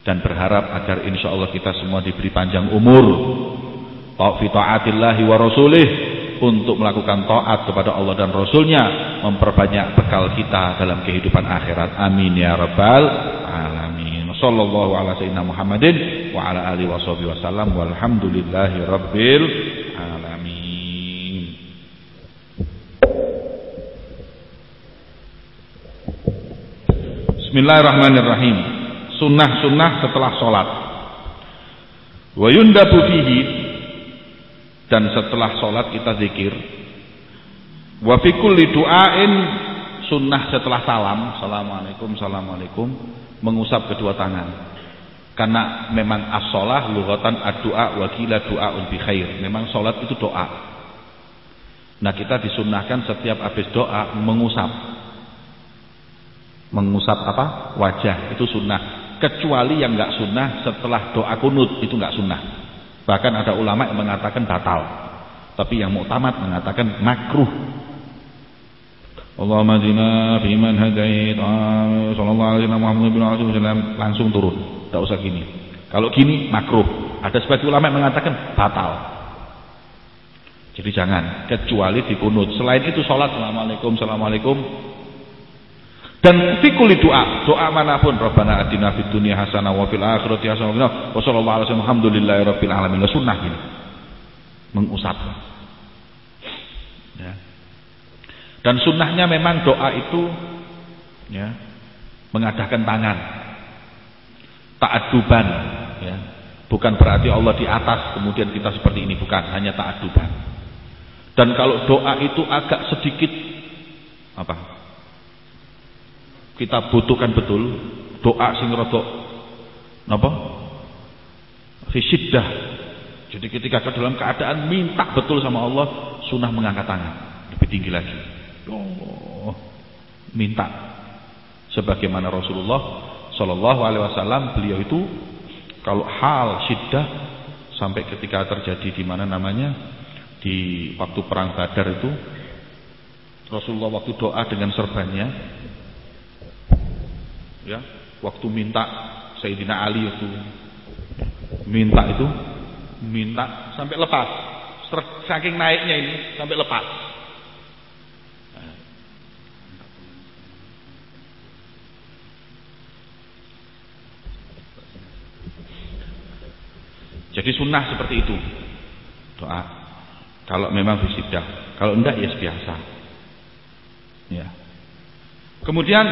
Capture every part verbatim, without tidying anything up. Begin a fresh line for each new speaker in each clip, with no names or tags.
dan berharap agar insya Allah kita semua diberi panjang umur fi ta'atillahi wa rasulih, untuk melakukan taat kepada Allah dan Rasulnya, memperbanyak bekal kita dalam kehidupan akhirat. Amin ya rabbal alamin. Sallallahu ala sayyidina Muhammadin wa ala alihi washabihi wasallam walhamdulillahi rabbil alamin. Bismillahirrahmanirrahim. Sunnah-sunnah setelah sholat. Wa yundabu fihi, dan setelah sholat kita zikir. Wa fi kulli du'ain, sunnah setelah salam, assalamualaikum, assalamualaikum, mengusap kedua tangan. Karena memang as-sholah lughatan ad-du'a wa qila du'aun bi khair. Memang sholat itu doa. Nah, kita disunnahkan setiap habis doa mengusap. Mengusap apa? Wajah, itu sunnah. Kecuali yang enggak sunnah setelah doa kunut, itu enggak sunnah. Bahkan ada ulama yang mengatakan batal, tapi yang muktamad mengatakan makruh. Allahumma hdina fi man hadait, sallallahu alaihi wasallam, langsung turun, enggak usah gini. Kalau gini makruh. Ada sebagian ulama yang mengatakan batal. Jadi jangan, kecuali di kunut. Selain itu salat assalamualaikum, assalamualaikum. Dan fi kulli doa, doa manapun, Rabbana atina fid dunya hasanah wa fil akhirati hasanah wa sallallahu alaihi wasallam alhamdulillahi rabbil alamin. Sunnah ini mengusap. Ya. Dan sunnahnya memang doa itu ya, mengadakan tangan ta'adduban, ya. Bukan berarti Allah di atas kemudian kita seperti ini, bukan, hanya ta'adduban. Dan kalau doa itu agak sedikit apa? Kita butuhkan betul doa sing rada napa? Fi syiddah. Jadi ketika ke dalam keadaan minta betul sama Allah, sunnah mengangkat tangan lebih tinggi lagi. Oh, minta. Sebagaimana Rasulullah sallallahu alaihi wasallam, beliau itu kalau hal syiddah, sampai ketika terjadi di mana namanya di waktu perang Badar itu, Rasulullah waktu doa dengan serbannya, ya, waktu minta Sayyidina Ali itu minta itu minta sampai lepas, saking naiknya ini sampai lepas. Jadi sunnah seperti itu doa kalau memang bisiddah, kalau enggak ya biasa. Ya. Kemudian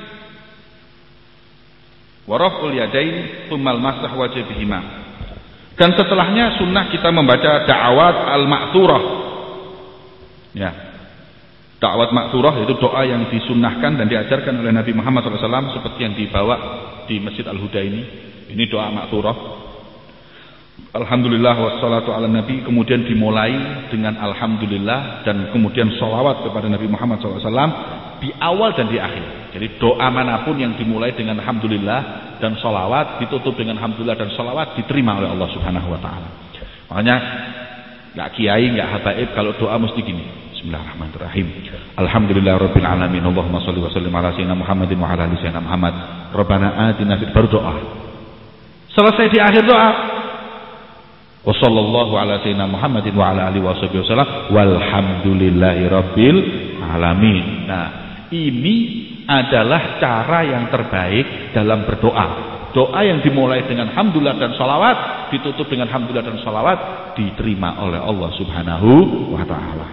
waraful yadain tsummal masah wajhihima. Dan setelahnya sunnah kita membaca da'awat al-ma'thurah. Ya. Da'awat ma'thurah itu doa yang disunnahkan dan diajarkan oleh Nabi Muhammad shallallahu alaihi wasallam seperti yang dibawa di Masjid Al-Huda ini. Ini doa ma'thurah. Alhamdulillah wassalatu ala nabi, kemudian dimulai dengan alhamdulillah dan kemudian sholawat kepada Nabi Muhammad shallallahu alaihi wasallam di awal dan di akhir. Jadi doa manapun yang dimulai dengan alhamdulillah dan sholawat, ditutup dengan alhamdulillah dan sholawat, diterima oleh Allah subhanahu wa ta'ala. Makanya gak kiai, gak habaib, kalau doa mesti gini, bismillahirrahmanirrahim, alhamdulillahirabbil alamin, Allahumma shalli wa sallim ala sayyidina Muhammadin wa ala ali sayyidina Muhammad, Rabbana atina fid, baru doa. Selesai di akhir doa, wa sallallahu ala sayyidina Muhammadin wa ala alihi wasallam walhamdulillahirabbil alamin. Nah, ini adalah cara yang terbaik dalam berdoa. Doa yang dimulai dengan alhamdulillah dan sholawat, ditutup dengan alhamdulillah dan sholawat, diterima oleh Allah subhanahu wa ta'ala.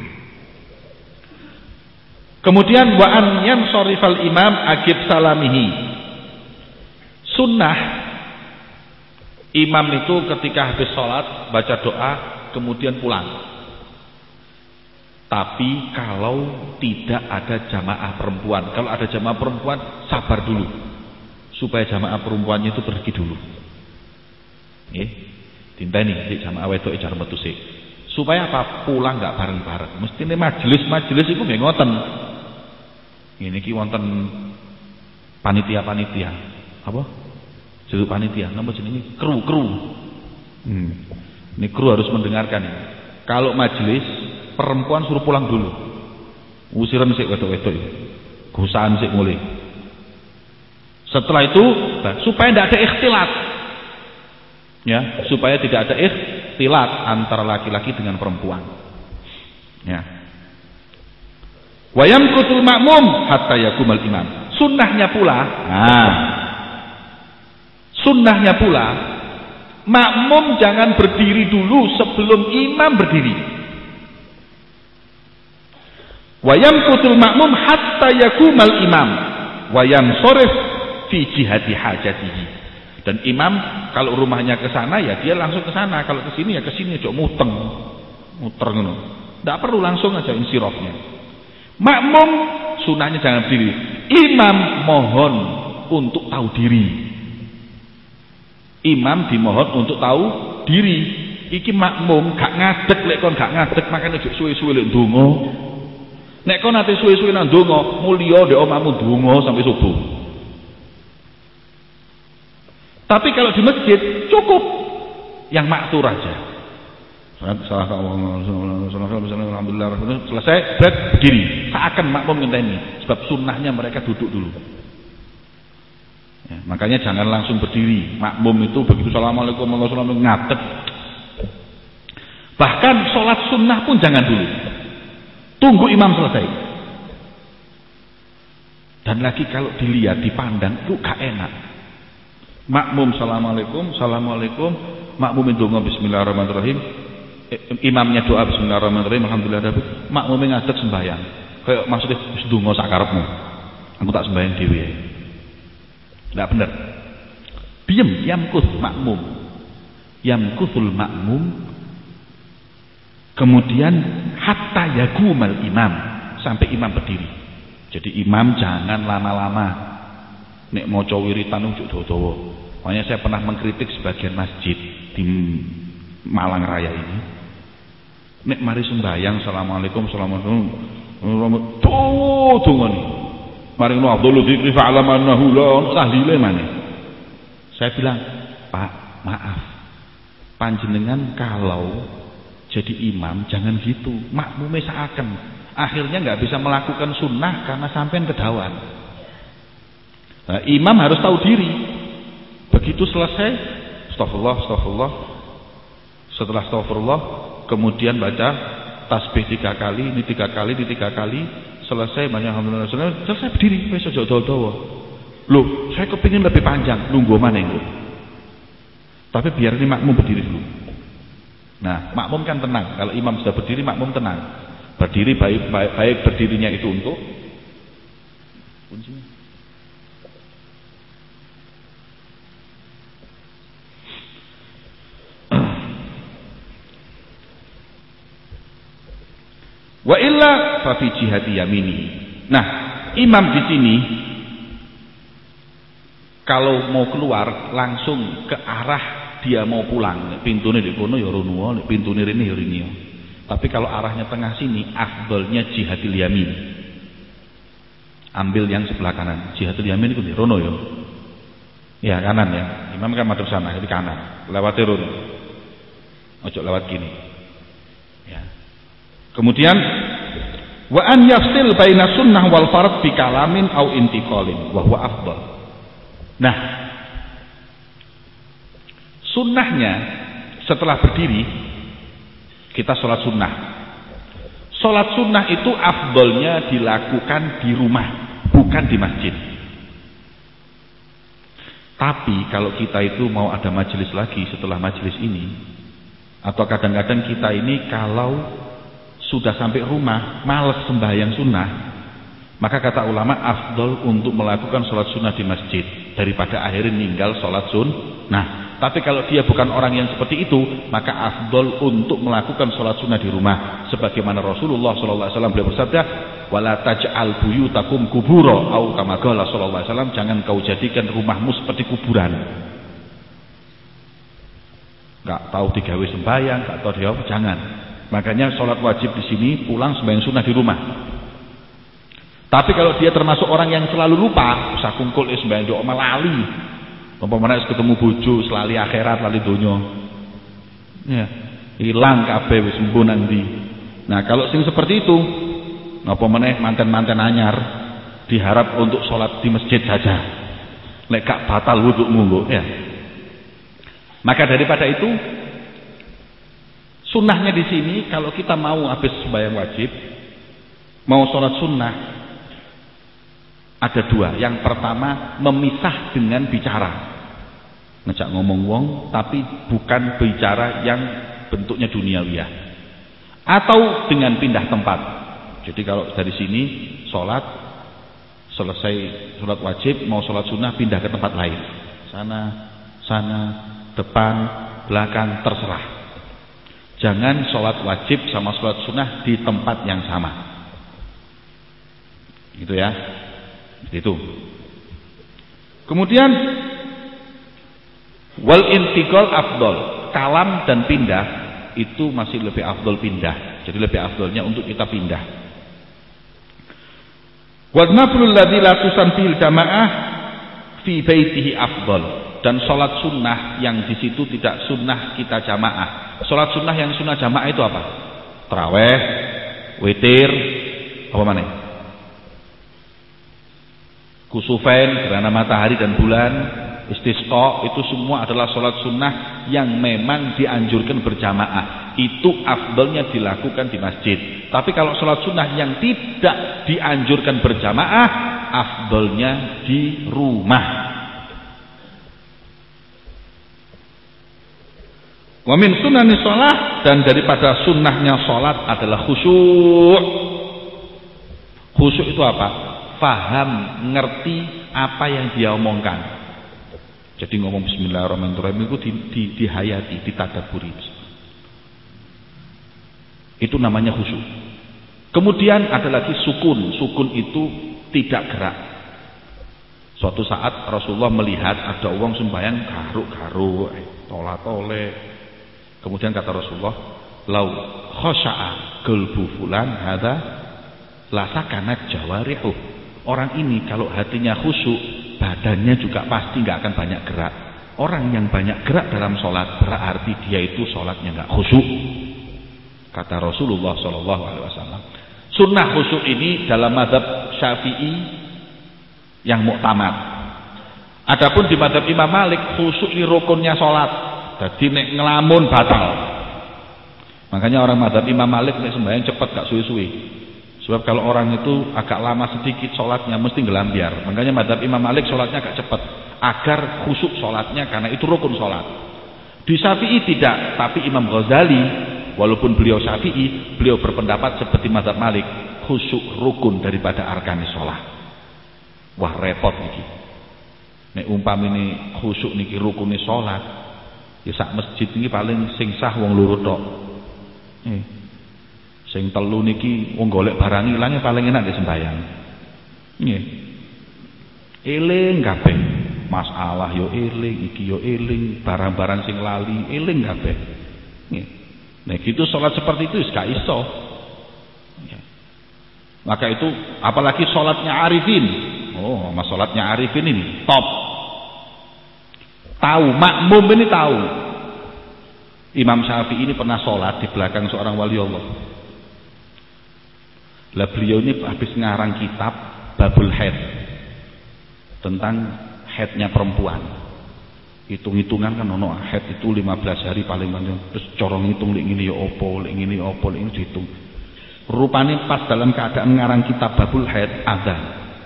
Kemudian wa an yansharifal imam agib salamihi. Sunnah imam itu ketika habis sholat baca doa kemudian pulang. Tapi kalau tidak ada jamaah perempuan, kalau ada jamaah perempuan sabar dulu supaya jamaah perempuannya itu pergi dulu. Nggih, dinteni sik jamaah wedok jar metu sik. Supaya apa? Pulang enggak bareng-bareng. Mestine majelis-majelis iku nggih ngoten. Ngene iki wonten panitia-panitia. Apa? Jeruk panitia, napa jenenge? Kru-kru. Hmm. Ini kru harus mendengarkan. Kalau majelis perempuan suruh pulang dulu. Usiran sik wedok-wedok. Gusahan sik mulai. Setelah itu supaya tidak ada ikhtilat, ya, supaya tidak ada ikhtilat antara laki-laki dengan perempuan, ya. Wa yamkutul ma'mum hatta yakumal imam. Sunnahnya pula, nah, sunnahnya pula, makmum jangan berdiri dulu sebelum imam berdiri. Wa yamkutul ma'mum hatta yakumal imam wa yansorif fi jihati hajatihi. Dan imam kalau rumahnya ke sana ya dia langsung ke sana, kalau ke sini ya ke sini, aja muteng muter ngono. Enggak perlu langsung aja insirafnya. Makmum sunahnya jangan berdiri. Imam mohon untuk tahu diri. Imam dimohon untuk tahu diri. Iki makmum gak ngadeg, lek kon gak ngadeg makane ojo suwe-suwe lek ndonga. Nek kon ate suwe-suwe nang ndonga, mulya ndek omahmu ndonga sampai subuh. Tapi kalau di masjid cukup yang maktur aja. Salah alhamdulillah selesai berat berdiri. Seakan makmum ngenteni, sebab sunnahnya mereka duduk dulu. Ya, makanya jangan langsung berdiri. Makmum itu begitu assalamualaikum warahmatullahi wabarakatuh ngadeg. Bahkan sholat sunnah pun jangan dulu. Tunggu imam selesai. Dan lagi kalau dilihat, dipandang itu gak enak. Makmum assalamualaikum, assalamualaikum, makmum itu ngomong bismillahirrahmanirrahim, imamnya doa bismillahirrahmanirrahim, alhamdulillah, makmumnya ngadeg sembahyang. Kayak maksudnya sedungo sakarepmu. Aku tak sembahyang dhewe. Tidak benar. Diam, yamkuth makmum. Yamkuthul makmum. Kemudian hatta yagumal imam, sampai imam berdiri. Jadi imam jangan lama-lama. Nek maca wiritan ujuk dawa-dawa. Makanya saya pernah mengkritik sebagian masjid di Malang Raya ini. Nek mari sembahyang assalamualaikum assalamualaikum tuh dungane. Mari ngono Abdul dzikri fa'lam annahu la tahlile maneh. Saya bilang, "Pak, maaf. Panjenengan kalau jadi imam jangan gitu. Makmume seakan akhirnya nggak bisa melakukan sunnah karena sampean kedawan." Nah, imam harus tahu diri. Begitu selesai, astagfirullah, astagfirullah. Setelah astagfirullah, kemudian baca tasbih tiga kali, ini tiga kali, ini tiga kali. Selesai banyak alhamdulillah, selesai berdiri. Wes aja dawa-dawa. Loh, saya kepingin lebih panjang. Nunggu mana itu? Tapi biar ini makmum berdiri dulu. Nah, makmum kan tenang. Kalau imam sudah berdiri, makmum tenang. Berdiri baik baik, baik berdirinya itu untuk kuncinya. Wa illa fa fi jihati yamini. Nah, imam di sini kalau mau keluar langsung ke arah dia mau pulang. Pintune di kono ya rono, pintune rene ya rene. Tapi kalau arahnya tengah sini, afdalnya jihadil yamin. Ambil yang sebelah kanan. Jihadil yamin itu di rono ya. Ya kanan ya. Imam kan madhep sana, jadi kanan. Lewat rono. Ojo lewat gini. Ya. Kemudian wa an yafsil baina sunnah wal fard bi kalamin au intiqalin wa huwa afdal. Nah, sunnahnya setelah berdiri kita sholat sunnah. Sholat sunnah itu afdalnya dilakukan di rumah, bukan di masjid. Tapi kalau kita itu mau ada majelis lagi setelah majelis ini, atau kadang-kadang kita ini kalau sudah sampai rumah malas sembahyang sunnah, maka kata ulama afdal untuk melakukan sholat sunnah di masjid daripada akhirnya ninggal sholat sunnah. Tapi kalau dia bukan orang yang seperti itu, maka afdal untuk melakukan sholat sunnah di rumah. Sebagaimana Rasulullah shallallahu alaihi wasallam beliau bersabda, wala taj'al buyutakum kubura, au kama qala sallallahu alaihi wasallam, jangan kau jadikan rumahmu seperti kuburan. Enggak tahu digawe sembahyang, enggak tahu dia apa, jangan. Makanya sholat wajib di sini, pulang sembahyang sunnah di rumah. Tapi kalau dia termasuk orang yang selalu lupa, usah kungkul sembahyang doa lali. Umpamane ketemu bojo, selali akhirat, lali donya. Ya, hilang kabeh wis mbuh nang ndi. Nah, kalau sing seperti itu, napa meneh manten-manten anyar diharap untuk sholat di masjid saja. Nek gak batal wudukmu kok ya. Maka daripada itu sunnahnya di sini kalau kita mau habis sembahyang wajib, mau sholat sunnah, ada dua. Yang pertama memisah dengan bicara, ngejak ngomong wong tapi bukan bicara yang bentuknya duniawiyah, atau dengan pindah tempat. Jadi kalau dari sini sholat selesai sholat wajib mau sholat sunnah pindah ke tempat lain, sana sana depan belakang terserah. Jangan sholat wajib sama sholat sunnah di tempat yang sama, gitu ya. Itu. Kemudian wal intiqal afdol, kalam dan pindah itu masih lebih afdol pindah. Jadi lebih afdolnya untuk kita pindah. Wa naflul ladzi la tusanfil jamaah fi baitihi afdol, dan sholat sunnah yang di situ tidak sunnah kita jamaah. Sholat sunnah yang sunnah jamaah itu apa? Taraweh, witir, apa mana? Kusufain, gerhana matahari dan bulan, istisqa, itu semua adalah sholat sunnah yang memang dianjurkan berjamaah. Itu afdolnya dilakukan di masjid. Tapi kalau sholat sunnah yang tidak dianjurkan berjamaah, afdolnya di rumah. Wa min sunani sholat, dan daripada sunnahnya sholat adalah khusyuk. Khusyuk itu apa? Faham, ngerti apa yang dia omongkan. Jadi ngomong bismillahirrahmanirrahim itu di, di, dihayati, ditadaburi. Itu namanya khusyuk. Kemudian ada lagi sukun. Sukun itu tidak gerak. Suatu saat Rasulullah melihat ada orang sembahyang garuk-garuk, tola-tole. Kemudian kata Rasulullah, lau khasha'a qalbu fulan hadza la sakanat jawarihu. Orang ini kalau hatinya khusyuk, badannya juga pasti nggak akan banyak gerak. Orang yang banyak gerak dalam sholat berarti dia itu sholatnya nggak khusyuk. Kata Rasulullah Shallallahu Alaihi Wasallam. Sunnah khusyuk ini dalam mazhab Syafi'i yang muktamad. Adapun di mazhab Imam Malik, khusyuk ini rukunnya sholat. Jadi nek ngelamun batal. Makanya orang mazhab Imam Malik nek sembahyang cepat gak suwi-suwi. Sebab kalau orang itu agak lama sedikit sholatnya mesti ngelambiar. Makanya mazhab Imam Malik sholatnya agak cepat agar khusyuk sholatnya, karena itu rukun sholat. Di Syafi'i tidak, tapi Imam Ghazali walaupun beliau Syafi'i, beliau berpendapat seperti mazhab Malik, khusyuk rukun daripada arkanis sholat. Wah repot niki. Nek umpamine khusyuk niki rukune sholat, ya sak masjid niki paling sing sah wong loro tok. Eh. Sing telu niki wong golek barang ilange paling enak di sembahyang. Nggih. Eling kabeh. Masalah yo eling, iki yo eling, barang-barang sing lali eling kabeh. Nggih. Nah gitu sholat seperti itu gak iso. Ya. Maka itu apalagi sholatnya arifin. Oh, sama sholatnya arifin ini top. Tahu, makmum ini tahu. Imam Syafi'i ini pernah sholat di belakang seorang wali Allah. Lah beliau ini habis ngarang kitab Babul Haid tentang haidnya perempuan. Hitung-hitungan kan ono haid itu lima belas hari paling banyak. Terus corong hitung lek ngene ya opo, lek ngene opo, lek ngene dihitung. Rupane pas dalam keadaan ngarang kitab Babul Haid azan.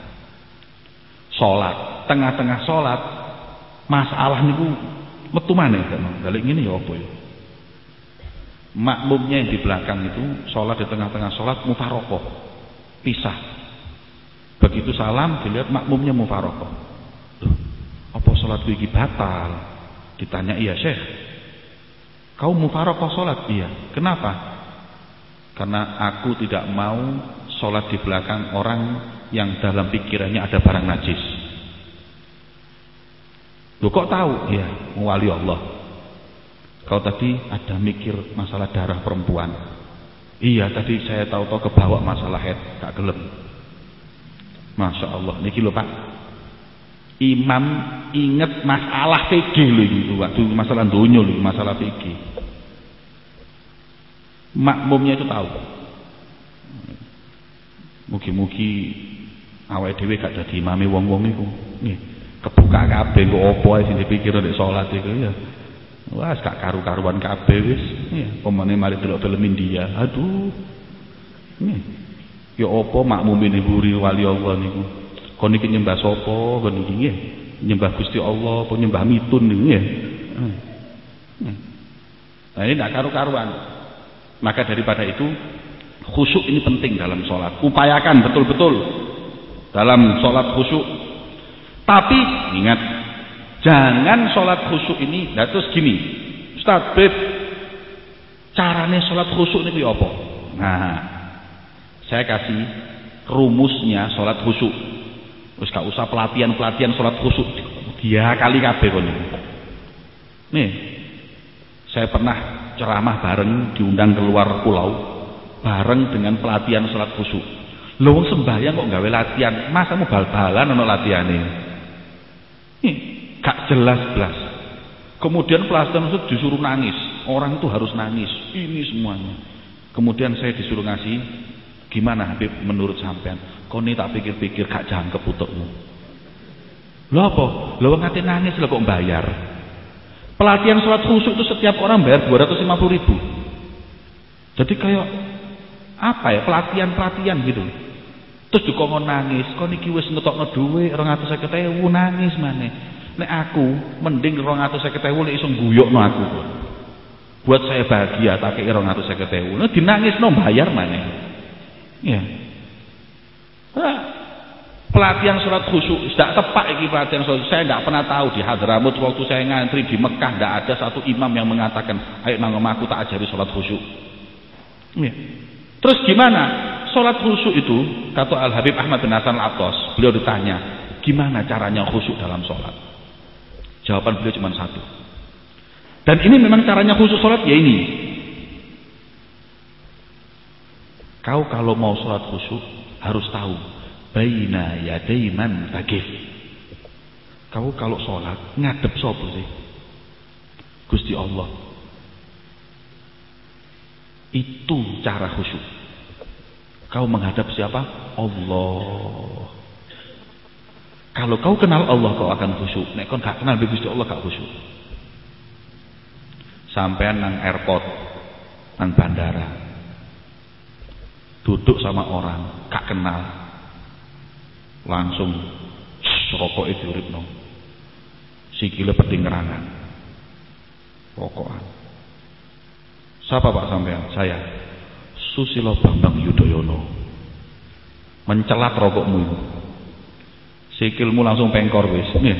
Salat, tengah-tengah salat masalah niku metu maneh kan. Lek ngene ya opo ya. Makmumnya yang di belakang itu salat di tengah-tengah salat mufarokoh, pisah. Begitu salam dilihat makmumnya mufarokoh. Apa sholat iki batal? Ditanya, iya Syekh. Kau mufarokoh sholat? Iya. Kenapa? Karena aku tidak mau sholat di belakang orang yang dalam pikirannya ada barang najis. Loh kok tahu? Iya, wali Allah. Kau tadi ada mikir masalah darah perempuan. Iya, tadi saya tahu-tahu kebawa masalah haid, gak gelem. Masya Allah, niki lho Pak. Imam ingat masalah fikih lho iki, waktu masalah dunia lho, masalah fikih. Makmumnya itu tahu. Mugi-mugi awake dhewe gak dadi imame wong-wong iku. Nggih. Kebuka kabeh kok opo ae sing dipikir nek salat iku ya. Wah, gak karu-karuan kabeh wis. Ya, pemane mari delok film India. Aduh. Nih. Ya opo makmumin huri wali Allah niku. Kon iki nyembah sapa kon iki nggih? Nyembah Gusti Allah apa nyembah mitun niku ya. Nah, ini gak karu-karuan. Maka daripada itu khusyuk ini penting dalam sholat. Upayakan betul-betul dalam sholat khusyuk. Tapi ingat, jangan sholat khusyuk ini. Nah terus gini, Ustaz, Beb, caranya sholat khusyuk ini apa? Nah, saya kasih rumusnya sholat khusyuk. Terus gak usah pelatihan-pelatihan sholat khusyuk. Dia kali kabeh kon. Nih, saya pernah ceramah bareng diundang keluar pulau bareng dengan pelatihan sholat khusyuk. Lho sembahyang kok gawe latihan, masa mau bal-balan ono latihane? Nih, gak jelas belas. Kemudian pelatihan khusyuk disuruh nangis. Orang itu harus nangis. Ini semuanya. Kemudian saya disuruh ngasih, gimana Habib menurut sampean? Kau ini tak pikir-pikir gak jangkep utukmu. Lho apa? Lho ngate nangis lho kok bayar. Pelatihan sholat khusyuk itu setiap orang bayar dua ratus lima puluh ribu. Jadi kayak apa ya, pelatihan-pelatihan gitu. Terus dikongkon nangis, kok niki wis ngetokno dhuwit dua ratus lima puluh ribu nangis maneh. Nek aku mending dua ratus lima puluh ribu nek iso guyokno aku. Buat saya bahagia tak kei dua ratus lima puluh ribu. Nek dinangisno bayar maneh. Ya. Nah, pelatihan sholat khusyuk tidak tepat iki pelatihan sholat. Saya tidak pernah tahu di Hadramut waktu saya ngantri di Mekah tidak ada satu imam yang mengatakan, ayo nang omahku tak ajari sholat khusyuk. Ya. Terus gimana? Sholat khusyuk itu, kata Al Habib Ahmad bin Hasan Al Attas, beliau ditanya, gimana caranya khusyuk dalam sholat? Jawaban beliau cuma satu. Dan ini memang caranya khusyuk sholat ya ini. Kau kalau mau sholat khusyuk harus tahu baina yaday man taqif. Kau kalau sholat ngadep sapa sih? Gusti Allah. Itu cara khusyuk. Kau menghadap siapa? Allah. Kalau kau kenal Allah kau akan khusyuk. Nek kau gak kenal Gusti Allah gak khusyuk. Sampean nang airport, nang bandara, duduk sama orang gak kenal, langsung rokok itu diuripno, sikile peding ngerangan, rokokan. Siapa Pak sampean? Saya Susilo Bambang Yudhoyono. Mencelat rokokmu itu, sikilmu langsung pengkor wis. Nih,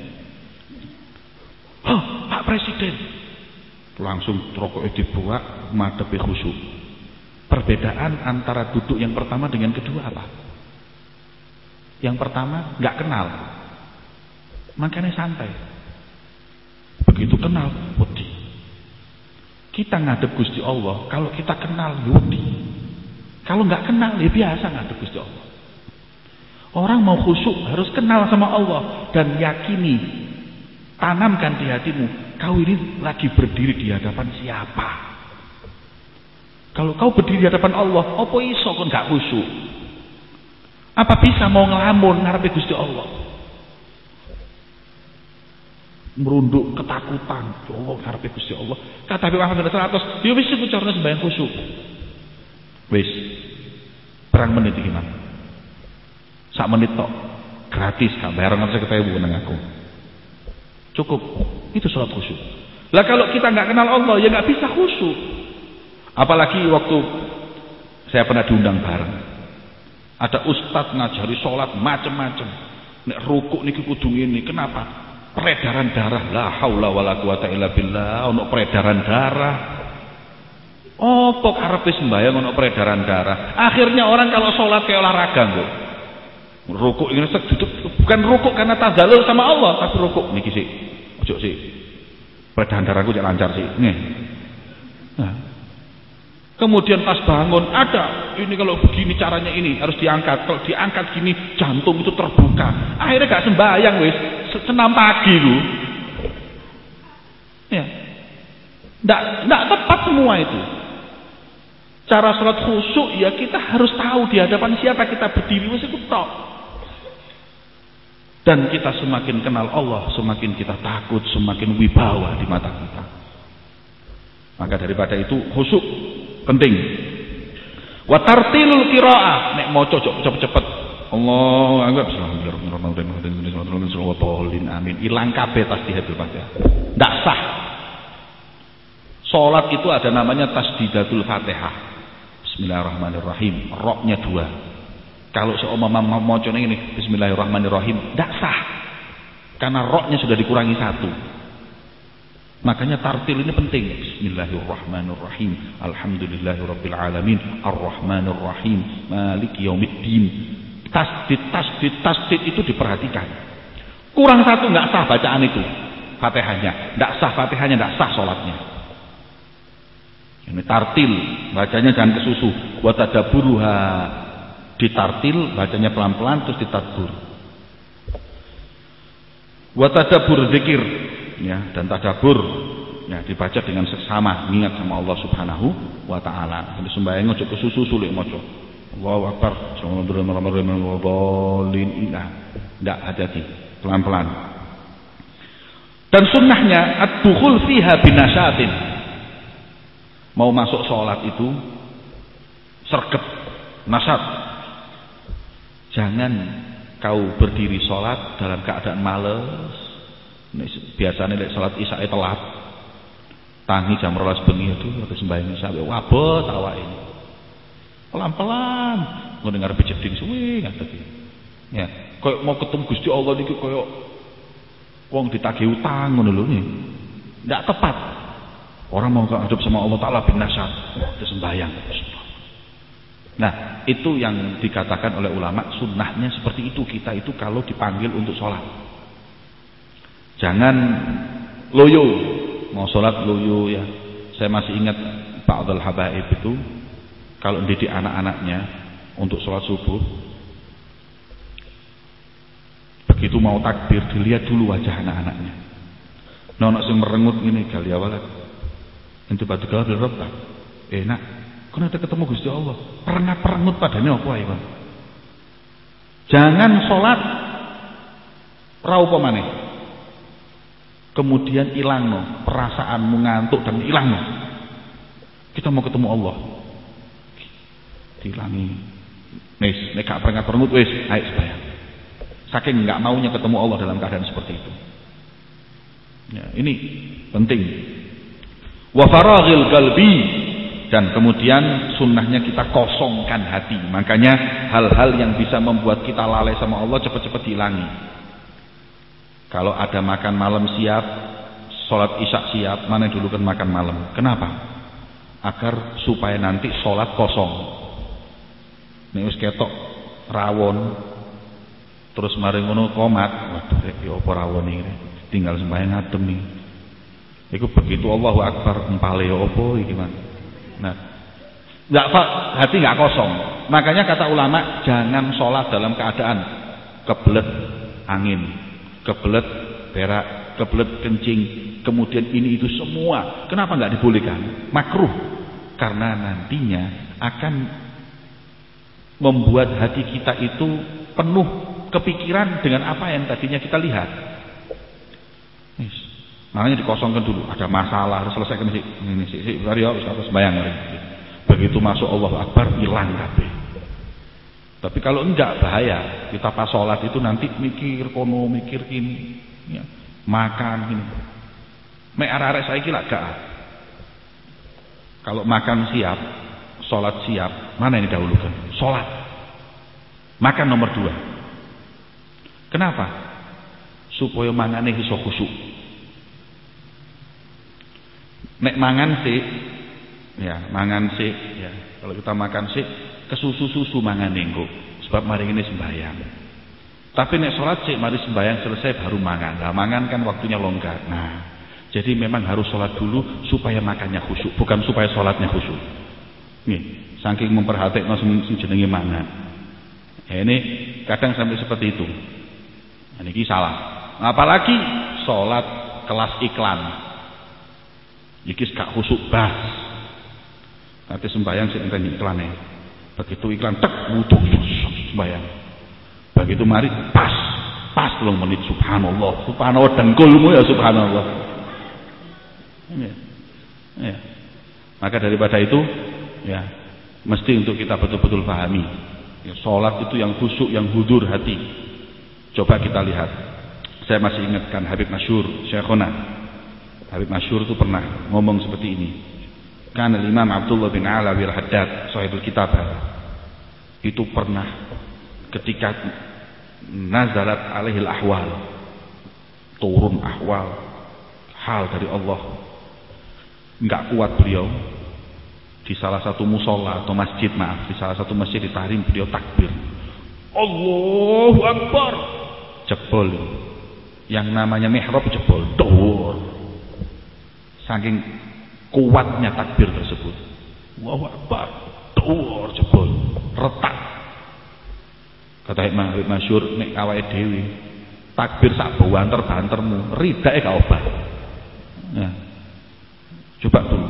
hah, Pak Presiden, langsung rokok itu dibuat madepi khusyuk. Perbedaan antara duduk yang pertama dengan kedua apa? Yang pertama nggak kenal, makanya santai. Begitu kenal, wedi. Kita ngadep Gusti Allah, kalau kita kenal wedi. Kalau nggak kenal, ya biasa ngadep Gusti Allah. Orang mau khusyuk harus kenal sama Allah dan yakini, tanamkan di hatimu, kau ini lagi berdiri di hadapan siapa? Kalau kau berdiri di hadapan Allah, apa iso kon gak khusyuk? Apa bisa mau ngelamun ngarepe Gusti Allah? Merunduk ketakutan, Allah ngarepe Gusti Allah. Kata Habib Ahmad bin Hasan, ya wis iku carane sembahyang khusyuk. Wis. Perang menit iki, Mas. Sak menit tok. Gratis, gak bayar nang seket ewu nang aku. Cukup. Itu salat khusyuk. Lah kalau kita nggak kenal Allah, ya nggak bisa khusyuk. Apalagi waktu saya pernah diundang bareng, ada ustadz ngajari sholat macam-macam. Nek rukuk niki kudu ngene. Kenapa? Peredaran darah. La haula wala quwata illa billah. Ono peredaran darah. Oh, kok karepe sembahyang ono peredaran darah. Akhirnya orang kalau sholat kayak olahraga kok. Rukuk ini bukan rukuk karena tazalul sama Allah, tapi rukuk niki sih. Ojo sih. Peredaran darahku jangan lancar sih. Nih. Nah. Kemudian pas bangun ada ini, kalau begini caranya ini harus diangkat, kalau diangkat gini jantung itu terbuka. Akhirnya gak sembahyang wis, senam pagi lu. Ya, ndak ndak tepat semua itu. Cara sholat khusyuk ya kita harus tahu di hadapan siapa kita berdiri, wis iku tok. Dan kita semakin kenal Allah, semakin kita takut, semakin wibawa di mata kita. Maka daripada itu khusyuk penting. Wa tartilul qiraah, nek maca cepet-cepet. Allahu akbar. Bismillahirrahmanirrahim. Amin. Ilang kabeh tasbihatul Fatihah. Ndak sah. Salat itu ada namanya tasdidatul Fatihah. Bismillahirrahmanirrahim. Roknya dua. Kalau seumpama maca ini Bismillahirrahmanirrahim, ndak sah. Karena roknya sudah dikurangi satu. Makanya tartil ini penting. Bismillahirrahmanirrahim. Alhamdulillahirabbil alamin. Arrahmanirrahim. Maliki yaumiddin. Tasdid, tasdid, tasdid itu diperhatikan. Kurang satu enggak sah bacaan itu. Fatihahnya, enggak sah Fatihahnya, enggak sah salatnya. Ini tartil, bacanya jangan kesusu. Wa tadabburuha. Ditartil, bacanya pelan-pelan terus ditadbur. Wa tadabbur zikir. Ya, dan tadabbur ya dibaca dengan seksama, mengingat sama Allah Subhanahu wa taala. Jadi sembahyang ojo kesusu sulik maca. Allahu akbar. Bismillahirrahmanirrahim. Enggak, hati-hati, pelan-pelan. Dan sunnahnya ad-dukhul fiha binasyatin. Mau masuk salat itu sergep, nasyat. Jangan kau berdiri salat dalam keadaan males. Biasanya lek salat isya telat. Tangi jam rolas bengi itu habis sembahyang isya wabot awake ini. Pelan-pelan ndengar bejeding suwe ngateki. Ya, koyo mau ketemu Gusti Allah niki koyo wong ditagih utang ngono lho nggih. Ndak tepat. Orang mau ngadep sama Allah taala bin nasyat, terus sembahyang. Nah, itu yang dikatakan oleh ulama, sunnahnya seperti itu. Kita itu kalau dipanggil untuk sholat, jangan loyo, mau sholat loyo ya. Saya masih ingat Pak Abdul Habaib itu kalau mendidik anak-anaknya untuk sholat subuh, begitu mau takbir dilihat dulu wajah anak-anaknya. Nono sing merengut ini kali awal, ente batu gaul berapa? Enak. Kau nanti ketemu Gusti Allah, perengat-perengut padanya apa ya? Jangan sholat raupa maneh. Kemudian hilang no, perasaanmu ngantuk dan hilang no. Kita mau ketemu Allah, dihilangi. Nis, nek gak perengat-perengut wis, ayo sembahyang. Saking nggak maunya ketemu Allah dalam keadaan seperti itu. Ya, ini penting. Wa faraghil qalbi. Dan kemudian sunnahnya kita kosongkan hati. Makanya hal-hal yang bisa membuat kita lalai sama Allah cepat-cepat dihilangi. Kalau ada makan malam siap, sholat isya siap, mana dulu kan makan malam. Kenapa? Agar supaya nanti sholat kosong. Nek wis ketok rawon, terus mari ngono komat, waduh iki apa rawon iki? Tinggal sembahyang adem iki. Iku begitu Allahu Akbar empale apa iki, Mas? Nah, enggak, hati enggak kosong. Makanya kata ulama, jangan sholat dalam keadaan kebelet angin, kebelet berak, kebelet kencing, kemudian ini itu semua. Kenapa enggak dibolehkan? Makruh. Karena nantinya akan membuat hati kita itu penuh kepikiran dengan apa yang tadinya kita lihat. Yes. Makanya dikosongkan dulu, ada masalah harus selesaikan sih. Ini sih, sih, ya, harus bayang. Begitu masuk Allahu Akbar hilang kabeh. Tapi kalau enggak bahaya. Kita pas sholat itu nanti mikir kono, mikir kini, ya, makan ini. Mek arek-arek saiki lak gak. Kalau makan siap, sholat siap, mana yang didahulukan? Sholat. Makan nomor dua. Kenapa? Supaya mangane iso khusyuk. Nek mangan sih, ya mangan sih, ya kalau kita makan sih kesusu-susu mangan engko, sebab mari ini sembahyang. Tapi nek sholat sih, mari sembahyang selesai baru mangan. Nah mangan kan waktunya longgar. Nah jadi memang harus sholat dulu supaya makannya khusyuk, bukan supaya sholatnya khusyuk. Nih, saking memperhatikan si jenenge mangan. Ya, ini kadang sampai seperti itu. Nah, ini salah. Apalagi sholat kelas iklan. Iki gak khusuk bas. Nanti sembahyang sing enten iklane. Begitu iklan tek wudu sembahyang. Begitu mari pas pas telung menit subhanallah, subhanallah dengkulmu ya subhanallah. Ya. Ya. Maka daripada itu ya mesti untuk kita betul-betul pahami ya, sholat itu yang khusyuk, yang hudur hati. Coba kita lihat, saya masih ingatkan Habib Masyhur Syekhona Habib Masyhur itu pernah ngomong seperti ini. Kan Imam Abdullah bin Alawi Al-Haddad sahibul kitabah itu pernah ketika nazalat alaihil ahwal, turun ahwal, hal dari Allah, enggak kuat beliau di salah satu musola atau masjid, maaf, di salah satu masjid di Tahrim, beliau takbir Allahu Akbar, jebol, yang namanya mihrab jebol, dawur, saking kuatnya takbir tersebut, Allahu Akbar, dawur, jebol, retak. Kata Imam Masyhur, nek awake dhewe takbir sak banter-bantermu ridake gak obah. Ya. Coba dulu.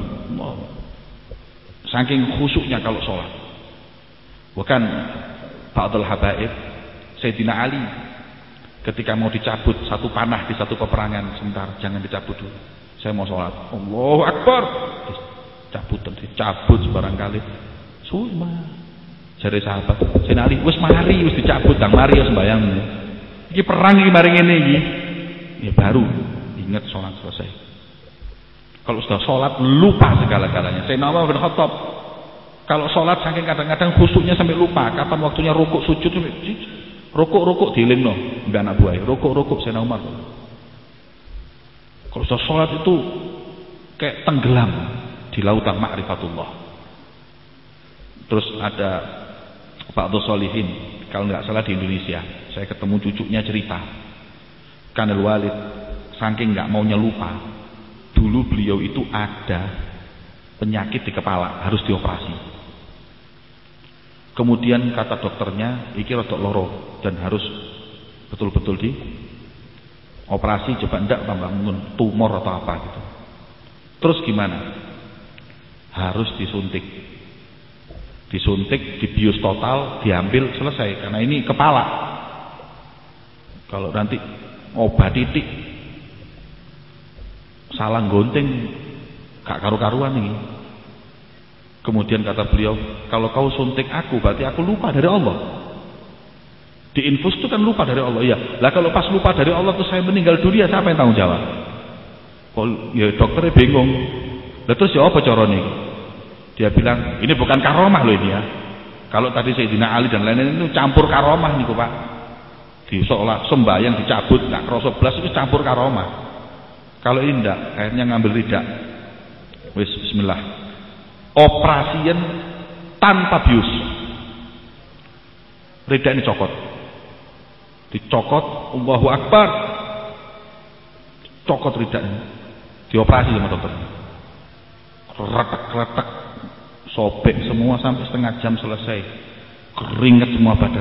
Saking khusyuknya kalau sholat. Bukan Ba'dul Habaib Sayyidina Ali ketika mau dicabut satu panah di satu peperangan, sebentar, jangan dicabut dulu. Saya mau sholat. Allahu Akbar. Cabut, dicabut sebarang kali. Suma. Jare sahabat, Sayyidina Ali, wis mari, wis dicabut, dang mari ya sembayang. Iki perang iki mari ngene iki. Ya baru ingat sholat selesai. Kalau sudah sholat lupa segala-galanya. Sayyidina Umar bin Khattab kalau sholat saking kadang-kadang khusyuknya sampai lupa kapan waktunya rukuk sujud, rukuk-rukuk dielingno mbak anak buah, rukuk-rukuk Sayyidina Umar. Kalau sudah sholat itu kayak tenggelam di lautan ma'rifatullah. Terus ada Pak Sholihin, kalau nggak salah di Indonesia, saya ketemu cucunya cerita, Kanel Walid saking nggak maunya lupa, dulu beliau itu ada penyakit di kepala, harus dioperasi. Kemudian kata dokternya, iki rodok loro dan harus betul-betul di operasi, coba ndak tambah tumor atau apa gitu. Terus gimana? Harus disuntik. Disuntik, dibius total, diambil, selesai. Karena ini kepala. Kalau nanti obat titik salah gonting gak karu-karuan ini. Kemudian kata beliau, kalau kau suntik aku berarti aku lupa dari Allah. Di infus itu kan lupa dari Allah. Ya, lah kalau pas lupa dari Allah terus saya meninggal dunia, siapa yang tanggung jawab? Oh, ya dokternya bingung. Lah terus ya apa caranya? Dia bilang, ini bukan karomah loh ini ya. Kalau tadi Sayyidina Ali dan lain-lain itu campur karomah nih Pak. Di sholat sembahyang dicabut nggak kerasa belas itu campur karomah. Kalau ini enggak, akhirnya ngambil ridak. Wis bismillah. Operasian tanpa bius. Ridak ini cokot. Dicokot, Allahu Akbar. Cokot ridaknya. Dioperasi sama dokter. Retak-retak, sobek semua sampai setengah jam selesai. Keringat semua badan.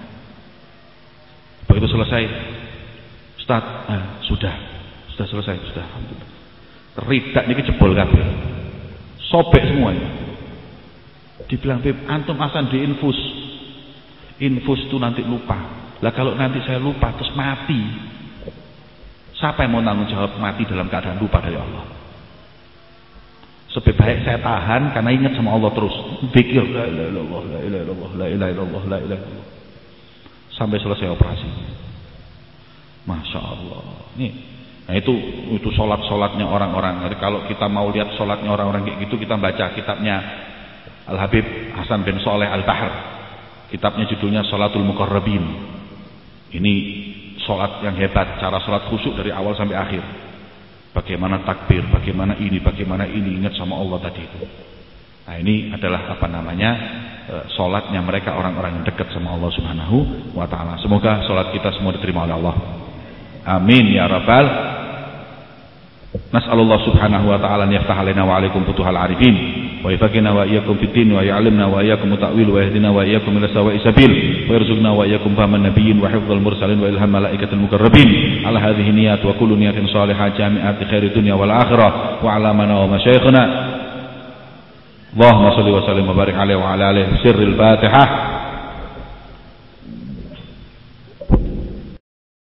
Begitu selesai, Ustaz, ah, sudah, sudah selesai, sudah. Ridak ini jebol kabeh. Sobek semuanya. Dibilang, Beb, antum asan diinfus. Infus itu nanti lupa. Lah kalau nanti saya lupa terus mati, siapa yang mau tanggung jawab mati dalam keadaan lupa dari Allah? Sebab baik saya tahan karena ingat sama Allah terus. Zikir la ilaha illallah, la ilaha illallah, la ilaha illallah, la ilaha illallah. Sampai selesai operasi. Masya Allah. Nih, nah itu itu sholat-sholatnya orang-orang. Jadi kalau kita mau lihat sholatnya orang-orang kayak gitu, kita baca kitabnya Al Habib Hasan bin Saleh Al Bahr. Kitabnya judulnya Sholatul Muqarrabin. Ini sholat yang hebat, cara sholat khusyuk dari awal sampai akhir. Bagaimana takbir, bagaimana ini, bagaimana ini, ingat sama Allah tadi itu. Nah ini adalah apa namanya e, sholatnya mereka orang-orang yang dekat sama Allah Subhanahu wa Ta'ala. Semoga sholat kita semua diterima oleh Allah. Amin ya Rabbal. Nas'alullah Subhanahu wa Ta'ala an yaftah alaina wa alaikum futuhal arifin. Wa yafaqina wa iyyakum fid din wa ya'limna wa iyyakum ta'wil wa yahdina wa iyyakum ila sawa'i sabil wa yarzuqna wa iyyakum fahman nabiyyin wa hifdzal mursalin wa ilham malaikatil muqarrabin ala hadhihi niyat wa kullu niyatin salihah jami'ati khairi dunya wal akhirah wa ala mana wa masyayikhna Allahumma shalli wa sallim wa barik alaihi wa ala alihi sirril Fatihah.